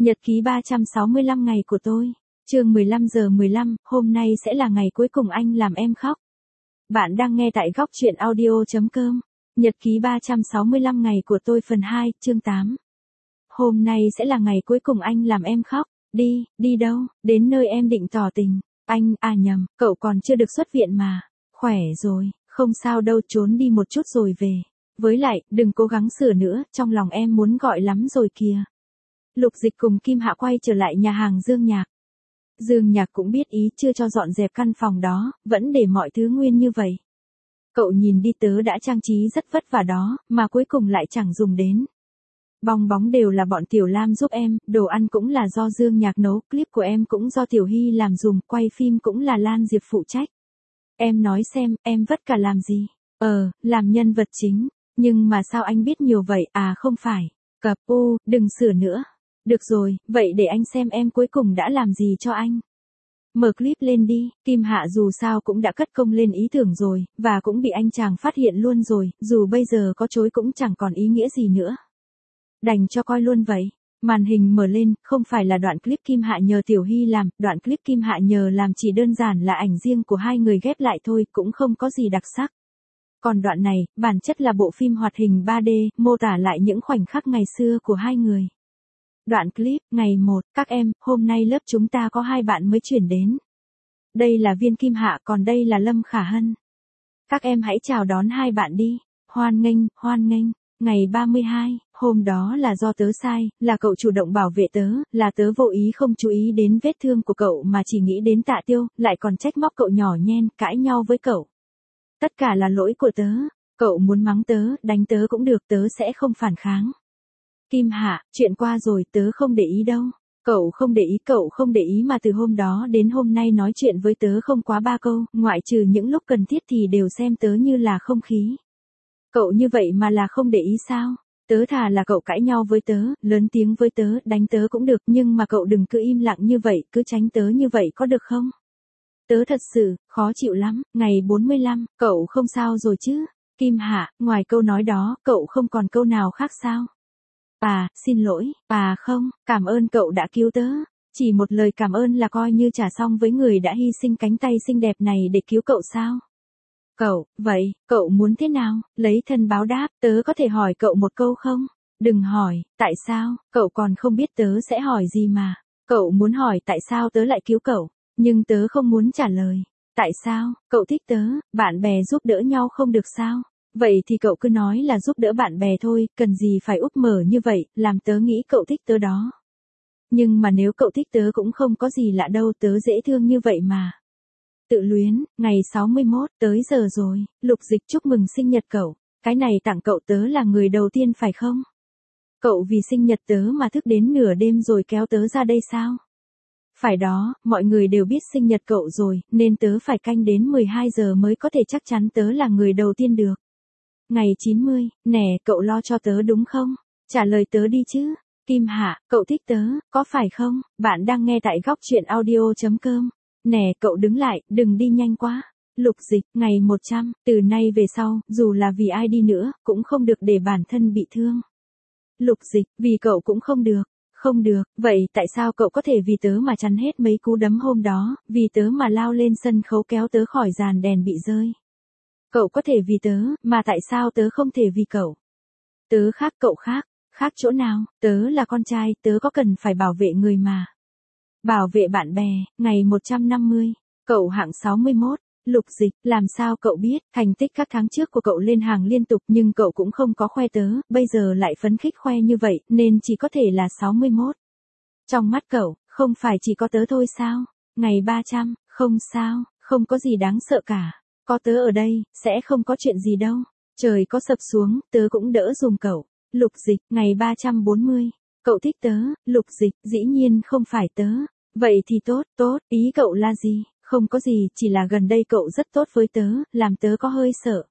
Nhật ký 365 ngày của tôi. Chương 15:15, hôm nay sẽ là ngày cuối cùng anh làm em khóc. Bạn đang nghe tại góc truyện audio.com. Nhật ký 365 ngày của tôi phần 2, chương 8. Hôm nay sẽ là ngày cuối cùng anh làm em khóc. Đi đâu? Đến nơi em định tỏ tình. Anh, nhầm, cậu còn chưa được xuất viện mà. Khỏe rồi, không sao đâu, trốn đi một chút rồi về. Với lại, đừng cố gắng sửa nữa, trong lòng em muốn gọi lắm rồi kìa. Lục Dịch cùng Kim Hạ quay trở lại nhà hàng Dương Nhạc. Dương Nhạc cũng biết ý chưa cho dọn dẹp căn phòng đó, vẫn để mọi thứ nguyên như vậy. Cậu nhìn đi, tớ đã trang trí rất vất vả đó, mà cuối cùng lại chẳng dùng đến. Bong bóng đều là bọn Tiểu Lam giúp em, đồ ăn cũng là do Dương Nhạc nấu, clip của em cũng do Tiểu Hy làm dùm, quay phim cũng là Lan Diệp phụ trách. Em nói xem, em vất cả làm gì? Làm nhân vật chính. Nhưng mà sao anh biết nhiều vậy? Không phải. Đừng sửa nữa. Được rồi, vậy để anh xem em cuối cùng đã làm gì cho anh. Mở clip lên đi. Kim Hạ dù sao cũng đã cất công lên ý tưởng rồi, và cũng bị anh chàng phát hiện luôn rồi, dù bây giờ có chối cũng chẳng còn ý nghĩa gì nữa. Đành cho coi luôn vậy. Màn hình mở lên, không phải là đoạn clip Kim Hạ nhờ Tiểu Hy làm, đoạn clip Kim Hạ nhờ làm chỉ đơn giản là ảnh riêng của hai người ghép lại thôi, cũng không có gì đặc sắc. Còn đoạn này, bản chất là bộ phim hoạt hình 3D, mô tả lại những khoảnh khắc ngày xưa của hai người. Đoạn clip, ngày 1, các em, hôm nay lớp chúng ta có 2 bạn mới chuyển đến. Đây là Viên Kim Hạ, còn đây là Lâm Khả Hân. Các em hãy chào đón 2 bạn đi. Hoan nghênh. Ngày 32, hôm đó là do tớ sai, là cậu chủ động bảo vệ tớ, là tớ vô ý không chú ý đến vết thương của cậu mà chỉ nghĩ đến Tạ Tiêu, lại còn trách móc cậu nhỏ nhen, cãi nhau với cậu. Tất cả là lỗi của tớ, cậu muốn mắng tớ, đánh tớ cũng được, tớ sẽ không phản kháng. Kim Hạ, chuyện qua rồi, tớ không để ý đâu. Cậu không để ý mà từ hôm đó đến hôm nay nói chuyện với tớ không quá 3 câu, ngoại trừ những lúc cần thiết thì đều xem tớ như là không khí. Cậu như vậy mà là không để ý sao? Tớ thà là cậu cãi nhau với tớ, lớn tiếng với tớ, đánh tớ cũng được, nhưng mà cậu đừng cứ im lặng như vậy, cứ tránh tớ như vậy có được không? Tớ thật sự, khó chịu lắm. Ngày 45, cậu không sao rồi chứ? Kim Hạ, ngoài câu nói đó, cậu không còn câu nào khác sao? Xin lỗi, không, cảm ơn cậu đã cứu tớ. Chỉ một lời cảm ơn là coi như trả xong với người đã hy sinh cánh tay xinh đẹp này để cứu cậu sao? Vậy, cậu muốn thế nào? Lấy thân báo đáp, tớ có thể hỏi cậu một câu không? Đừng hỏi, tại sao? Cậu còn không biết tớ sẽ hỏi gì mà. Cậu muốn hỏi tại sao tớ lại cứu cậu, nhưng tớ không muốn trả lời. Tại sao? Cậu thích tớ, bạn bè giúp đỡ nhau không được sao? Vậy thì cậu cứ nói là giúp đỡ bạn bè thôi, cần gì phải úp mở như vậy, làm tớ nghĩ cậu thích tớ đó. Nhưng mà nếu cậu thích tớ cũng không có gì lạ đâu, tớ dễ thương như vậy mà. Tự luyến, ngày 61, tới giờ rồi, Lục Dịch chúc mừng sinh nhật cậu. Cái này tặng cậu, tớ là người đầu tiên phải không? Cậu vì sinh nhật tớ mà thức đến nửa đêm rồi kéo tớ ra đây sao? Phải đó, mọi người đều biết sinh nhật cậu rồi, nên tớ phải canh đến 12 giờ mới có thể chắc chắn tớ là người đầu tiên được. Ngày 90, nè, cậu lo cho tớ đúng không? Trả lời tớ đi chứ. Kim Hạ, cậu thích tớ, có phải không? Bạn đang nghe tại góc truyện audio.com. Nè, cậu đứng lại, đừng đi nhanh quá. Lục Dịch, ngày 100, từ nay về sau, dù là vì ai đi nữa, cũng không được để bản thân bị thương. Lục Dịch, vì cậu cũng không được. Không được, vậy tại sao cậu có thể vì tớ mà chắn hết mấy cú đấm hôm đó, vì tớ mà lao lên sân khấu kéo tớ khỏi dàn đèn bị rơi? Cậu có thể vì tớ, mà tại sao tớ không thể vì cậu? Tớ khác cậu khác, khác chỗ nào? Tớ là con trai, tớ có cần phải bảo vệ người mà. Bảo vệ bạn bè, ngày 150, cậu hạng 61, Lục Dịch, làm sao cậu biết, thành tích các tháng trước của cậu lên hàng liên tục nhưng cậu cũng không có khoe tớ, bây giờ lại phấn khích khoe như vậy, nên chỉ có thể là 61. Trong mắt cậu, không phải chỉ có tớ thôi sao? Ngày 300, không sao, không có gì đáng sợ cả. Có tớ ở đây, sẽ không có chuyện gì đâu. Trời có sập xuống, tớ cũng đỡ dùm cậu. Lục Dịch, ngày 340. Cậu thích tớ, Lục Dịch, dĩ nhiên không phải tớ. Vậy thì tốt, ý cậu là gì? Không có gì, chỉ là gần đây cậu rất tốt với tớ, làm tớ có hơi sợ.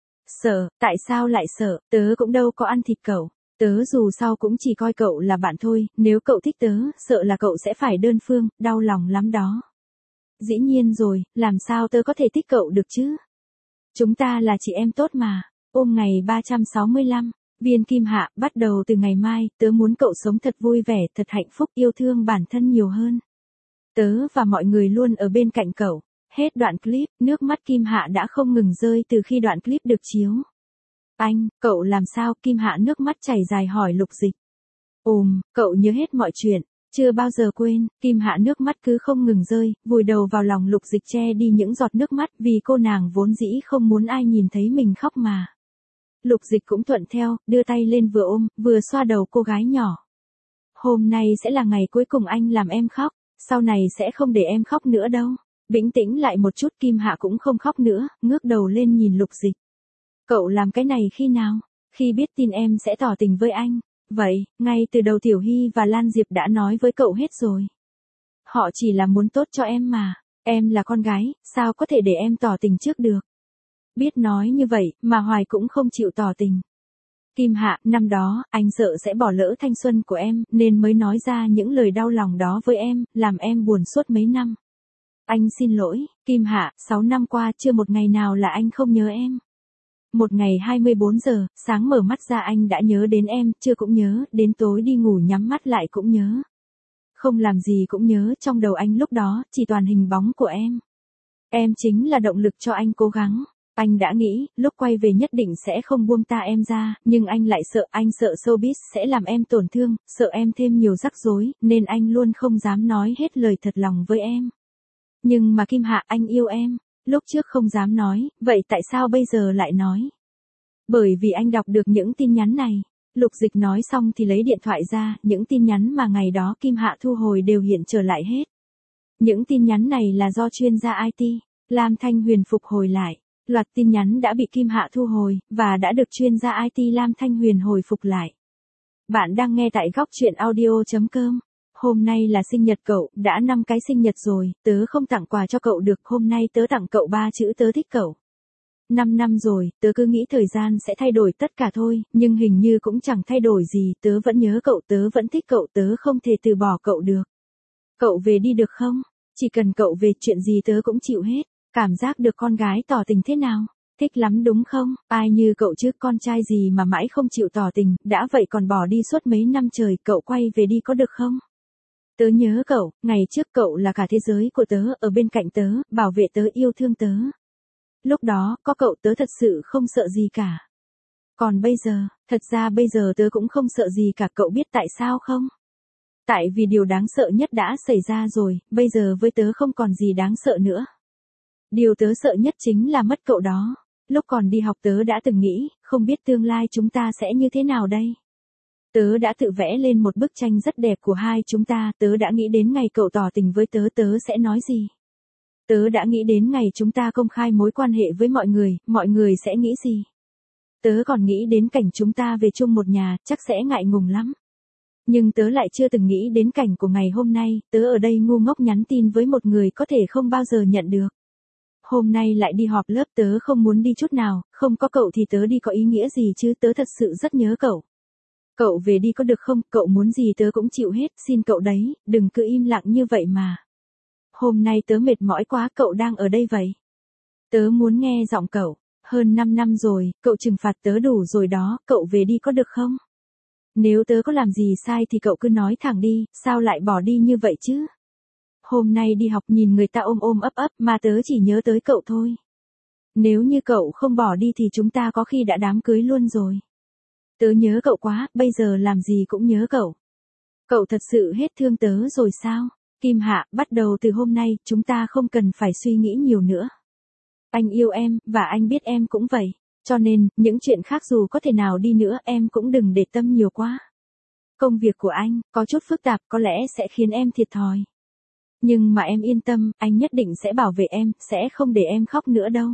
Sợ, tại sao lại sợ? Tớ cũng đâu có ăn thịt cậu. Tớ dù sao cũng chỉ coi cậu là bạn thôi, nếu cậu thích tớ, sợ là cậu sẽ phải đơn phương, đau lòng lắm đó. Dĩ nhiên rồi, làm sao tớ có thể thích cậu được chứ? Chúng ta là chị em tốt mà. Ngày 365, Viên Kim Hạ, bắt đầu từ ngày mai, tớ muốn cậu sống thật vui vẻ, thật hạnh phúc, yêu thương bản thân nhiều hơn. Tớ và mọi người luôn ở bên cạnh cậu. Hết đoạn clip, nước mắt Kim Hạ đã không ngừng rơi từ khi đoạn clip được chiếu. Anh, cậu làm sao? Kim Hạ nước mắt chảy dài hỏi Lục Dịch. Cậu nhớ hết mọi chuyện, chưa bao giờ quên. Kim Hạ nước mắt cứ không ngừng rơi, vùi đầu vào lòng Lục Dịch che đi những giọt nước mắt vì cô nàng vốn dĩ không muốn ai nhìn thấy mình khóc mà. Lục Dịch cũng thuận theo, đưa tay lên vừa ôm, vừa xoa đầu cô gái nhỏ. Hôm nay sẽ là ngày cuối cùng anh làm em khóc, sau này sẽ không để em khóc nữa đâu. Bình tĩnh lại một chút. Kim Hạ cũng không khóc nữa, ngước đầu lên nhìn Lục Dịch. Cậu làm cái này khi nào? Khi biết tin em sẽ tỏ tình với anh. Vậy, ngay từ đầu Tiểu Hy và Lan Diệp đã nói với cậu hết rồi. Họ chỉ là muốn tốt cho em mà. Em là con gái, sao có thể để em tỏ tình trước được? Biết nói như vậy, mà Hoài cũng không chịu tỏ tình. Kim Hạ, năm đó, anh sợ sẽ bỏ lỡ thanh xuân của em, nên mới nói ra những lời đau lòng đó với em, làm em buồn suốt mấy năm. Anh xin lỗi, Kim Hạ, 6 năm qua chưa một ngày nào là anh không nhớ em. Một ngày 24 giờ, sáng mở mắt ra anh đã nhớ đến em, trưa cũng nhớ, đến tối đi ngủ nhắm mắt lại cũng nhớ. Không làm gì cũng nhớ, trong đầu anh lúc đó, chỉ toàn hình bóng của em. Em chính là động lực cho anh cố gắng. Anh đã nghĩ, lúc quay về nhất định sẽ không buông ta em ra, nhưng anh lại sợ, anh sợ showbiz sẽ làm em tổn thương, sợ em thêm nhiều rắc rối, nên anh luôn không dám nói hết lời thật lòng với em. Nhưng mà Kim Hạ, anh yêu em. Lúc trước không dám nói, vậy tại sao bây giờ lại nói? Bởi vì anh đọc được những tin nhắn này. Lục Dịch nói xong thì lấy điện thoại ra, những tin nhắn mà ngày đó Kim Hạ thu hồi đều hiện trở lại hết. Những tin nhắn này là do chuyên gia IT, Lam Thanh Huyền phục hồi lại. Loạt tin nhắn đã bị Kim Hạ thu hồi, và đã được chuyên gia IT Lam Thanh Huyền hồi phục lại. Bạn đang nghe tại góc truyện audio.com. Hôm nay là sinh nhật cậu, đã 5 cái sinh nhật rồi, tớ không tặng quà cho cậu được, hôm nay tớ tặng cậu 3 chữ tớ thích cậu. 5 năm rồi, tớ cứ nghĩ thời gian sẽ thay đổi tất cả thôi, nhưng hình như cũng chẳng thay đổi gì, tớ vẫn nhớ cậu, tớ vẫn thích cậu, tớ không thể từ bỏ cậu được. Cậu về đi được không? Chỉ cần cậu về, chuyện gì tớ cũng chịu hết. Cảm giác được con gái tỏ tình thế nào? Thích lắm đúng không? Ai như cậu chứ, con trai gì mà mãi không chịu tỏ tình, đã vậy còn bỏ đi suốt mấy năm trời, cậu quay về đi có được không? Tớ nhớ cậu, ngày trước cậu là cả thế giới của tớ, ở bên cạnh tớ, bảo vệ tớ, yêu thương tớ. Lúc đó, có cậu tớ thật sự không sợ gì cả. Còn bây giờ, thật ra bây giờ tớ cũng không sợ gì cả, cậu biết tại sao không? Tại vì điều đáng sợ nhất đã xảy ra rồi, bây giờ với tớ không còn gì đáng sợ nữa. Điều tớ sợ nhất chính là mất cậu đó. Lúc còn đi học tớ đã từng nghĩ, không biết tương lai chúng ta sẽ như thế nào đây. Tớ đã tự vẽ lên một bức tranh rất đẹp của hai chúng ta, tớ đã nghĩ đến ngày cậu tỏ tình với tớ, tớ sẽ nói gì. Tớ đã nghĩ đến ngày chúng ta công khai mối quan hệ với mọi người sẽ nghĩ gì. Tớ còn nghĩ đến cảnh chúng ta về chung một nhà, chắc sẽ ngại ngùng lắm. Nhưng tớ lại chưa từng nghĩ đến cảnh của ngày hôm nay, tớ ở đây ngu ngốc nhắn tin với một người có thể không bao giờ nhận được. Hôm nay lại đi họp lớp, tớ không muốn đi chút nào, không có cậu thì tớ đi có ý nghĩa gì chứ, tớ thật sự rất nhớ cậu. Cậu về đi có được không, cậu muốn gì tớ cũng chịu hết, xin cậu đấy, đừng cứ im lặng như vậy mà. Hôm nay tớ mệt mỏi quá, cậu đang ở đây vậy. Tớ muốn nghe giọng cậu, hơn 5 năm rồi, cậu trừng phạt tớ đủ rồi đó, cậu về đi có được không? Nếu tớ có làm gì sai thì cậu cứ nói thẳng đi, sao lại bỏ đi như vậy chứ? Hôm nay đi học nhìn người ta ôm ôm ấp ấp mà tớ chỉ nhớ tới cậu thôi. Nếu như cậu không bỏ đi thì chúng ta có khi đã đám cưới luôn rồi. Tớ nhớ cậu quá, bây giờ làm gì cũng nhớ cậu. Cậu thật sự hết thương tớ rồi sao? Kim Hạ, bắt đầu từ hôm nay, chúng ta không cần phải suy nghĩ nhiều nữa. Anh yêu em, và anh biết em cũng vậy. Cho nên, những chuyện khác dù có thể nào đi nữa, em cũng đừng để tâm nhiều quá. Công việc của anh, có chút phức tạp, có lẽ sẽ khiến em thiệt thòi. Nhưng mà em yên tâm, anh nhất định sẽ bảo vệ em, sẽ không để em khóc nữa đâu.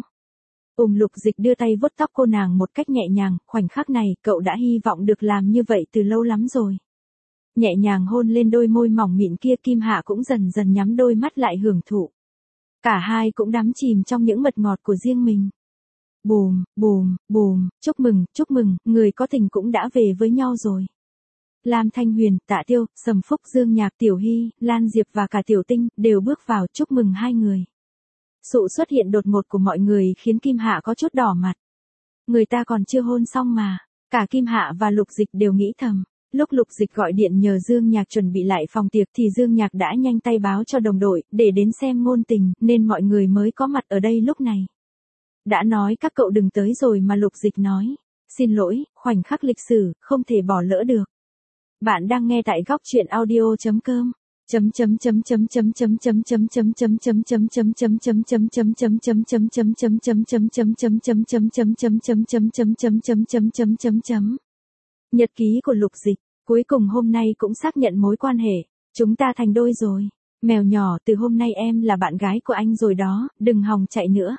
Lục Dịch đưa tay vuốt tóc cô nàng một cách nhẹ nhàng, khoảnh khắc này, cậu đã hy vọng được làm như vậy từ lâu lắm rồi. Nhẹ nhàng hôn lên đôi môi mỏng mịn kia, Kim Hạ cũng dần dần nhắm đôi mắt lại hưởng thụ. Cả hai cũng đắm chìm trong những mật ngọt của riêng mình. Bùm, bùm, bùm, chúc mừng, người có tình cũng đã về với nhau rồi. Lam Thanh Huyền, Tạ Tiêu, Sầm Phúc, Dương Nhạc, Tiểu Hy, Lan Diệp và cả Tiểu Tinh, đều bước vào chúc mừng hai người. Sự xuất hiện đột ngột của mọi người khiến Kim Hạ có chút đỏ mặt. Người ta còn chưa hôn xong mà. Cả Kim Hạ và Lục Dịch đều nghĩ thầm. Lúc Lục Dịch gọi điện nhờ Dương Nhạc chuẩn bị lại phòng tiệc thì Dương Nhạc đã nhanh tay báo cho đồng đội để đến xem ngôn tình nên mọi người mới có mặt ở đây lúc này. Đã nói các cậu đừng tới rồi mà Lục Dịch nói. Xin lỗi, khoảnh khắc lịch sử, không thể bỏ lỡ được. Bạn đang nghe tại góc truyện audio.com. Nhật ký của Lục Dịch, cuối cùng hôm nay cũng xác nhận mối quan hệ, chúng ta thành đôi rồi. Mèo nhỏ, từ hôm nay em là bạn gái của anh rồi đó, đừng hòng chạy nữa.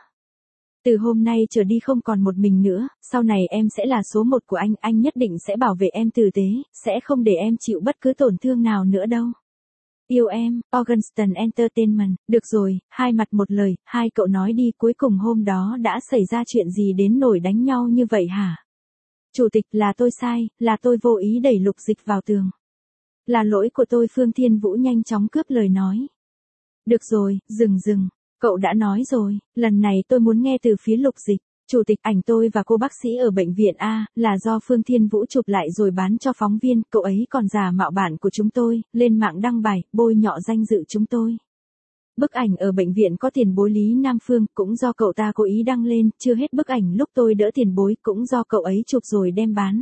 Từ hôm nay trở đi không còn một mình nữa, sau này em sẽ là số 1 của anh nhất định sẽ bảo vệ em tử tế, sẽ không để em chịu bất cứ tổn thương nào nữa đâu. Yêu em, Augustin Entertainment. Được rồi, hai mặt một lời, hai cậu nói đi, cuối cùng hôm đó đã xảy ra chuyện gì đến nỗi đánh nhau như vậy hả? Chủ tịch, là tôi sai, là tôi vô ý đẩy Lục Dịch vào tường. Là lỗi của tôi. Phương Thiên Vũ nhanh chóng cướp lời nói. Được rồi, dừng. Cậu đã nói rồi, lần này tôi muốn nghe từ phía Lục Dịch. Chủ tịch, ảnh tôi và cô bác sĩ ở bệnh viện A, là do Phương Thiên Vũ chụp lại rồi bán cho phóng viên, cậu ấy còn giả mạo bạn của chúng tôi, lên mạng đăng bài, bôi nhọ danh dự chúng tôi. Bức ảnh ở bệnh viện có tiền bối Lý Nam Phương, cũng do cậu ta cố ý đăng lên, chưa hết bức ảnh lúc tôi đỡ tiền bối, cũng do cậu ấy chụp rồi đem bán.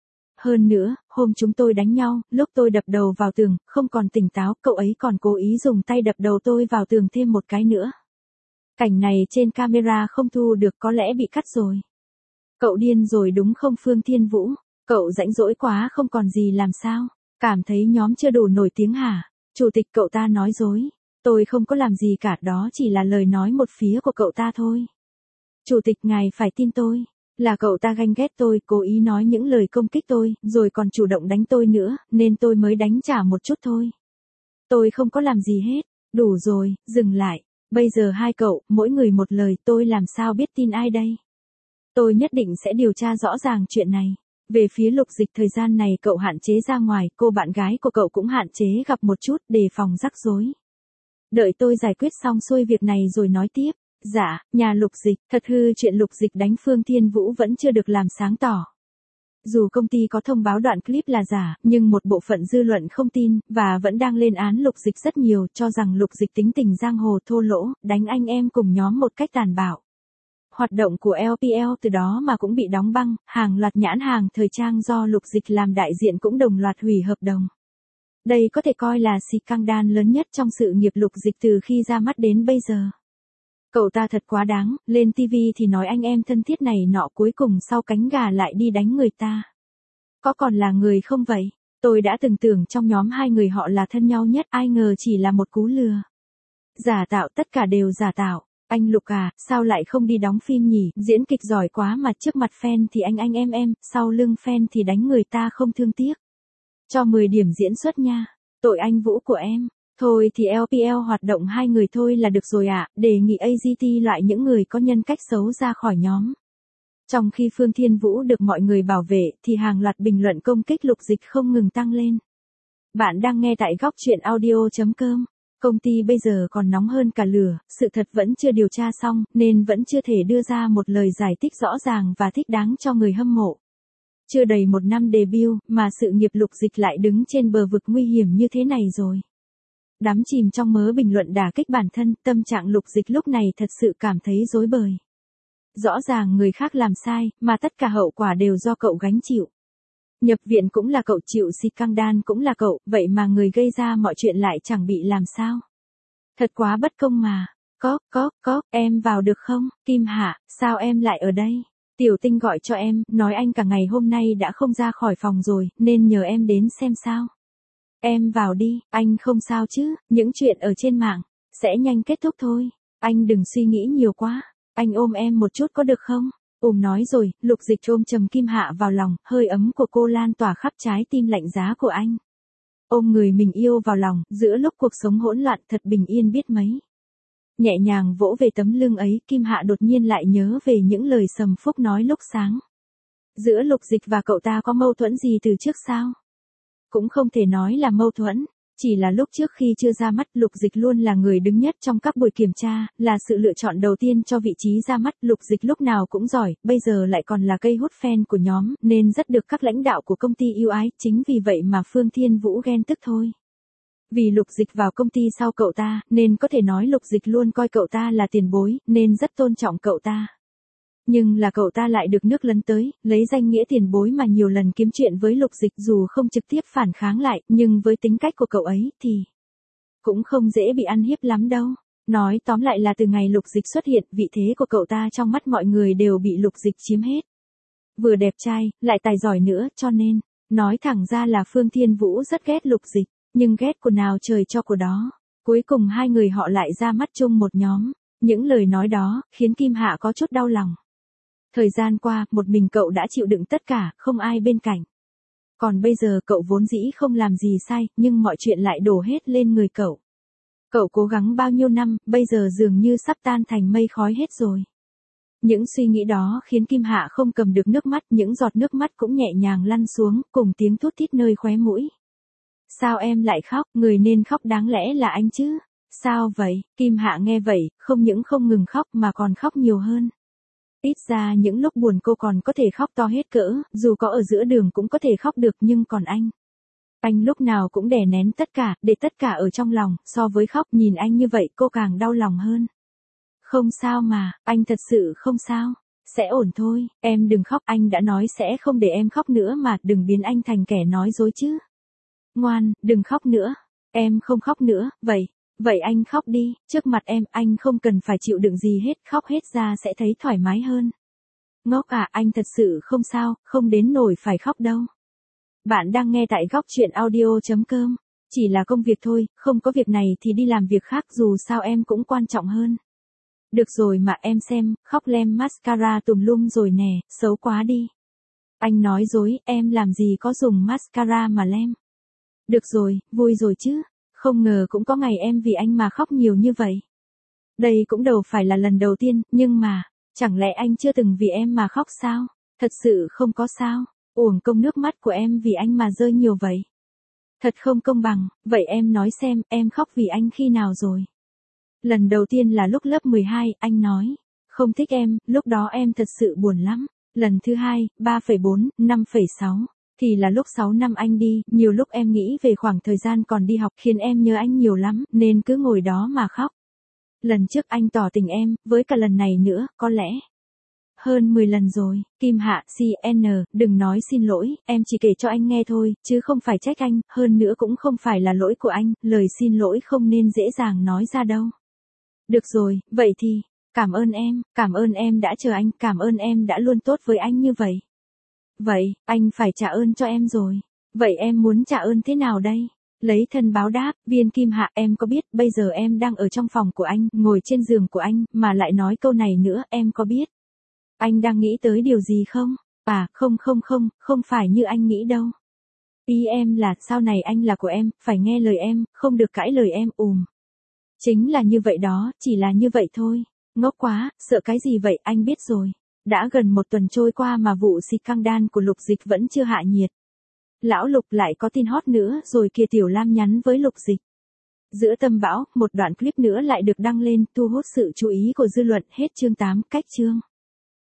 Hơn nữa, hôm chúng tôi đánh nhau, lúc tôi đập đầu vào tường, không còn tỉnh táo, cậu ấy còn cố ý dùng tay đập đầu tôi vào tường thêm một cái nữa. Cảnh này trên camera không thu được, có lẽ bị cắt rồi. Cậu điên rồi đúng không Phương Thiên Vũ? Cậu rãnh rỗi quá không còn gì làm sao? Cảm thấy nhóm chưa đủ nổi tiếng hả? Chủ tịch, cậu ta nói dối. Tôi không có làm gì cả, đó chỉ là lời nói một phía của cậu ta thôi. Chủ tịch, ngài phải tin tôi. Là cậu ta ganh ghét tôi, cố ý nói những lời công kích tôi, rồi còn chủ động đánh tôi nữa, nên tôi mới đánh trả một chút thôi. Tôi không có làm gì hết. Đủ rồi, dừng lại. Bây giờ hai cậu, mỗi người một lời, tôi làm sao biết tin ai đây? Tôi nhất định sẽ điều tra rõ ràng chuyện này. Về phía Lục Dịch, thời gian này cậu hạn chế ra ngoài, cô bạn gái của cậu cũng hạn chế gặp một chút, đề phòng rắc rối. Đợi tôi giải quyết xong xuôi việc này rồi nói tiếp. Dạ, nhà Lục Dịch, thật hư chuyện Lục Dịch đánh Phương Thiên Vũ vẫn chưa được làm sáng tỏ. Dù công ty có thông báo đoạn clip là giả, nhưng một bộ phận dư luận không tin, và vẫn đang lên án Lục Dịch rất nhiều, cho rằng Lục Dịch tính tình giang hồ thô lỗ, đánh anh em cùng nhóm một cách tàn bạo. Hoạt động của LPL từ đó mà cũng bị đóng băng, hàng loạt nhãn hàng thời trang do Lục Dịch làm đại diện cũng đồng loạt hủy hợp đồng. Đây có thể coi là scandal lớn nhất trong sự nghiệp Lục Dịch từ khi ra mắt đến bây giờ. Cậu ta thật quá đáng, lên TV thì nói anh em thân thiết này nọ, cuối cùng sau cánh gà lại đi đánh người ta. Có còn là người không vậy? Tôi đã từng tưởng trong nhóm hai người họ là thân nhau nhất, ai ngờ chỉ là một cú lừa. Giả tạo, tất cả đều giả tạo. Anh Lục à, sao lại không đi đóng phim nhỉ? Diễn kịch giỏi quá mà, trước mặt fan thì anh em, sau lưng fan thì đánh người ta không thương tiếc. Cho 10 điểm diễn xuất nha. Tội anh Vũ của em. Thôi thì LPL hoạt động hai người thôi là được rồi ạ, đề nghị AGT loại những người có nhân cách xấu ra khỏi nhóm. Trong khi Phương Thiên Vũ được mọi người bảo vệ thì hàng loạt bình luận công kích Lục Dịch không ngừng tăng lên. Bạn đang nghe tại góc truyện audio.com. Công ty bây giờ còn nóng hơn cả lửa, sự thật vẫn chưa điều tra xong nên vẫn chưa thể đưa ra một lời giải thích rõ ràng và thích đáng cho người hâm mộ. Chưa đầy một năm debut mà sự nghiệp Lục Dịch lại đứng trên bờ vực nguy hiểm như thế này rồi. Đắm chìm trong mớ bình luận đả kích bản thân, tâm trạng Lục Dịch lúc này thật sự cảm thấy rối bời. Rõ ràng người khác làm sai, mà tất cả hậu quả đều do cậu gánh chịu. Nhập viện cũng là cậu, chịu scandal cũng là cậu, vậy mà người gây ra mọi chuyện lại chẳng bị làm sao. Thật quá bất công mà. Có, em vào được không? Kim Hạ, sao em lại ở đây? Tiểu Tinh gọi cho em, nói anh cả ngày hôm nay đã không ra khỏi phòng rồi, nên nhờ em đến xem sao. Em vào đi, anh không sao chứ, những chuyện ở trên mạng, sẽ nhanh kết thúc thôi. Anh đừng suy nghĩ nhiều quá, anh ôm em một chút có được không? Nói rồi, Lục Dịch ôm chầm Kim Hạ vào lòng, hơi ấm của cô lan tỏa khắp trái tim lạnh giá của anh. Ôm người mình yêu vào lòng, giữa lúc cuộc sống hỗn loạn thật bình yên biết mấy. Nhẹ nhàng vỗ về tấm lưng ấy, Kim Hạ đột nhiên lại nhớ về những lời Sầm Phúc nói lúc sáng. Giữa Lục Dịch và cậu ta có mâu thuẫn gì từ trước sao? Cũng không thể nói là mâu thuẫn, Chỉ là lúc trước khi chưa ra mắt, Lục Dịch luôn là người đứng nhất trong các buổi kiểm tra, là sự lựa chọn đầu tiên cho vị trí ra mắt. Lục Dịch lúc nào cũng giỏi, bây giờ lại còn là cây hút fan của nhóm, nên rất được các lãnh đạo của công ty yêu ái, chính vì vậy mà Phương Thiên Vũ ghen tức thôi. Vì Lục Dịch vào công ty sau cậu ta, nên có thể nói Lục Dịch luôn coi cậu ta là tiền bối, nên rất tôn trọng cậu ta. Nhưng là cậu ta lại được nước lấn tới, lấy danh nghĩa tiền bối mà nhiều lần kiếm chuyện với Lục Dịch, dù không trực tiếp phản kháng lại, nhưng với tính cách của cậu ấy thì cũng không dễ bị ăn hiếp lắm đâu. Nói tóm lại là từ ngày Lục Dịch xuất hiện, vị thế của cậu ta trong mắt mọi người đều bị Lục Dịch chiếm hết. Vừa đẹp trai, lại tài giỏi nữa, cho nên, nói thẳng ra là Phương Thiên Vũ rất ghét Lục Dịch, nhưng ghét của nào trời cho của đó. Cuối cùng hai người họ lại ra mắt chung một nhóm. Những lời nói đó, khiến Kim Hạ có chút đau lòng. Thời gian qua, một mình cậu đã chịu đựng tất cả, không ai bên cạnh. Còn bây giờ cậu vốn dĩ không làm gì sai, nhưng mọi chuyện lại đổ hết lên người cậu. Cậu cố gắng bao nhiêu năm, bây giờ dường như sắp tan thành mây khói hết rồi. Những suy nghĩ đó khiến Kim Hạ không cầm được nước mắt, những giọt nước mắt cũng nhẹ nhàng lăn xuống, cùng tiếng thút thít nơi khóe mũi. Sao em lại khóc, người nên khóc đáng lẽ là anh chứ? Sao vậy? Kim Hạ nghe vậy, không những không ngừng khóc mà còn khóc nhiều hơn. Ít ra những lúc buồn cô còn có thể khóc to hết cỡ, dù có ở giữa đường cũng có thể khóc được, nhưng còn anh. Anh lúc nào cũng đè nén tất cả, để tất cả ở trong lòng, so với khóc, nhìn anh như vậy cô càng đau lòng hơn. Không sao mà, anh thật sự không sao. Sẽ ổn thôi, em đừng khóc, anh đã nói sẽ không để em khóc nữa mà, đừng biến anh thành kẻ nói dối chứ. Ngoan, đừng khóc nữa. Em không khóc nữa, vậy anh khóc đi, trước mặt em, anh không cần phải chịu đựng gì hết, khóc hết ra sẽ thấy thoải mái hơn. Ngốc à, anh thật sự không sao, không đến nổi phải khóc đâu. Bạn đang nghe tại góc chuyện audio.com. Chỉ là công việc thôi, không có việc này thì đi làm việc khác, dù sao em cũng quan trọng hơn. Được rồi mà em xem, khóc lem mascara tùm lum rồi nè, xấu quá đi. Anh nói dối, em làm gì có dùng mascara mà lem. Được rồi, vui rồi chứ. Không ngờ cũng có ngày em vì anh mà khóc nhiều như vậy. Đây cũng đâu phải là lần đầu tiên, nhưng mà, chẳng lẽ anh chưa từng vì em mà khóc sao? Thật sự không có sao, uổng công nước mắt của em vì anh mà rơi nhiều vậy. Thật không công bằng, vậy em nói xem, em khóc vì anh khi nào rồi? Lần đầu tiên là lúc lớp 12, anh nói, không thích em, lúc đó em thật sự buồn lắm. Lần thứ hai, 3,4, 5,6. Thì là lúc 6 năm anh đi, nhiều lúc em nghĩ về khoảng thời gian còn đi học khiến em nhớ anh nhiều lắm, nên cứ ngồi đó mà khóc. Lần trước anh tỏ tình em, với cả lần này nữa, có lẽ hơn 10 lần rồi. Kim Hạ, CN, đừng nói xin lỗi, em chỉ kể cho anh nghe thôi, chứ không phải trách anh, hơn nữa cũng không phải là lỗi của anh, lời xin lỗi không nên dễ dàng nói ra đâu. Được rồi, vậy thì, cảm ơn em đã chờ anh, cảm ơn em đã luôn tốt với anh như vậy. Vậy, anh phải trả ơn cho em rồi. Vậy em muốn trả ơn thế nào đây? Lấy thân báo đáp, Viên Kim Hạ, em có biết bây giờ em đang ở trong phòng của anh, ngồi trên giường của anh, mà lại nói câu này nữa, em có biết anh đang nghĩ tới điều gì không? À, không phải như anh nghĩ đâu. Ý em là, sau này anh là của em, phải nghe lời em, không được cãi lời em, Chính là như vậy đó, chỉ là như vậy thôi. Ngốc quá, sợ cái gì vậy, anh biết rồi. Đã gần 1 tuần trôi qua mà vụ xịt căng đan của Lục Dịch vẫn chưa hạ nhiệt. Lão Lục lại có tin hot nữa rồi kìa, Tiểu Lam nhắn với Lục Dịch. Giữa tâm bão, một đoạn clip nữa lại được đăng lên, thu hút sự chú ý của dư luận. Hết chương 8, cách chương.